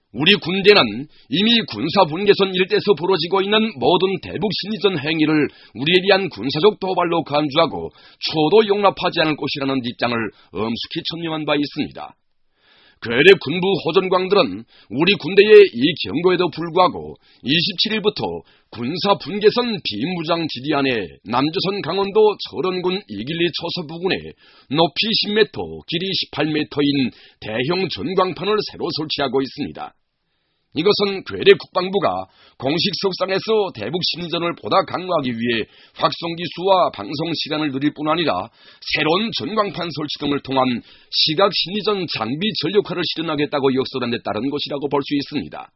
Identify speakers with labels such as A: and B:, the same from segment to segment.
A: 우리 군대는 이미 군사분계선 일대에서 벌어지고 있는 모든 대북 심리전 행위를 우리에 대한 군사적 도발로 간주하고 초도 용납하지 않을 것이라는 입장을 엄숙히 천명한 바 있습니다. 괴뢰 군부 호전광들은 우리 군대의 이 경고에도 불구하고 27일부터 군사분계선 비무장 지대 안에 남조선 강원도 철원군 이길리 초서 부근에 높이 10m, 길이 18m인 대형 전광판을 새로 설치하고 있습니다. 이것은 괴뢰 국방부가 공식 석상에서 대북 심리전을 보다 강화하기 위해 확성기 수와 방송 시간을 늘릴 뿐 아니라 새로운 전광판 설치 등을 통한 시각 심리전 장비 전력화를 실현하겠다고 역설한 데 따른 것이라고 볼 수 있습니다.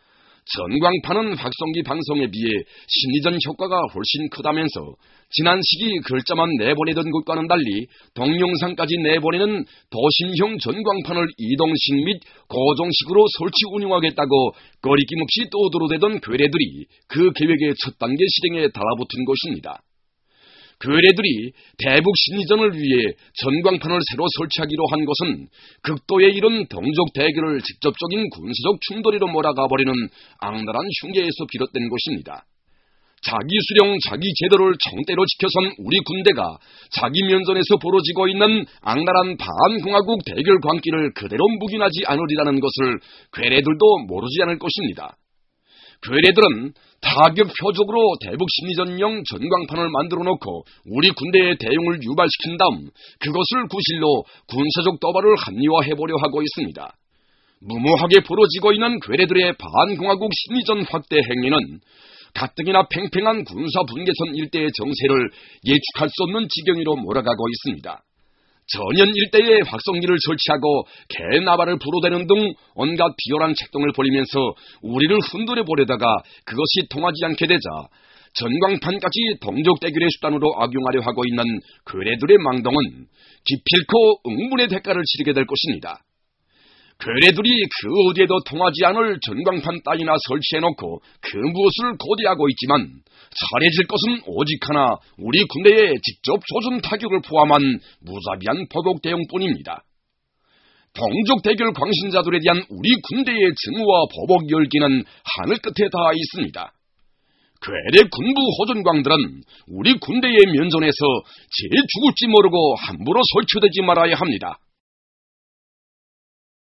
A: 전광판은 확성기 방송에 비해 심리전 효과가 훨씬 크다면서 지난 시기 글자만 내보내던 것과는 달리 동영상까지 내보내는 도심형 전광판을 이동식 및 고정식으로 설치 운영하겠다고 꺼리낌 없이 떠들어대던 괴뢰들이 그 계획의 첫 단계 실행에 달라붙은 것입니다. 괴뢰들이 대북 심리전을 위해 전광판을 새로 설치하기로 한 것은 극도에 이른 동족 대결을 직접적인 군사적 충돌이로 몰아가버리는 악랄한 흉계에서 비롯된 것입니다. 자기 수령, 자기 제도를 정대로 지켜선 우리 군대가 자기 면전에서 벌어지고 있는 악랄한 반공화국 대결 광기를 그대로 묵인하지 않으리라는 것을 괴뢰들도 모르지 않을 것입니다. 괴뢰들은 타격 표적으로 대북 심리전용 전광판을 만들어 놓고 우리 군대의 대용을 유발시킨 다음 그것을 구실로 군사적 도발을 합리화해보려 하고 있습니다. 무모하게 벌어지고 있는 괴뢰들의 반공화국 심리전 확대 행위는 가뜩이나 팽팽한 군사분계선 일대의 정세를 예측할 수 없는 지경으로 몰아가고 있습니다. 전현 일대에 확성기를 설치하고 개나발을 불어대는 등 온갖 비열한 책동을 벌이면서 우리를 흔들어 보려다가 그것이 통하지 않게 되자 전광판까지 동족 대결의 수단으로 악용하려 하고 있는 괴뢰들의 망동은 기필코 응분의 대가를 치르게 될 것입니다. 괴뢰들이 그 어디에도 통하지 않을 전광판 따위나 설치해놓고 그 무엇을 고대하고 있지만 잘해질 것은 오직 하나 우리 군대의 직접 조준 타격을 포함한 무자비한 보복 대용뿐입니다. 동족 대결 광신자들에 대한 우리 군대의 증오와 보복 열기는 하늘 끝에 닿아 있습니다. 괴뢰 군부 호전광들은 우리 군대의 면전에서 제 죽을지 모르고 함부로 설치되지 말아야 합니다.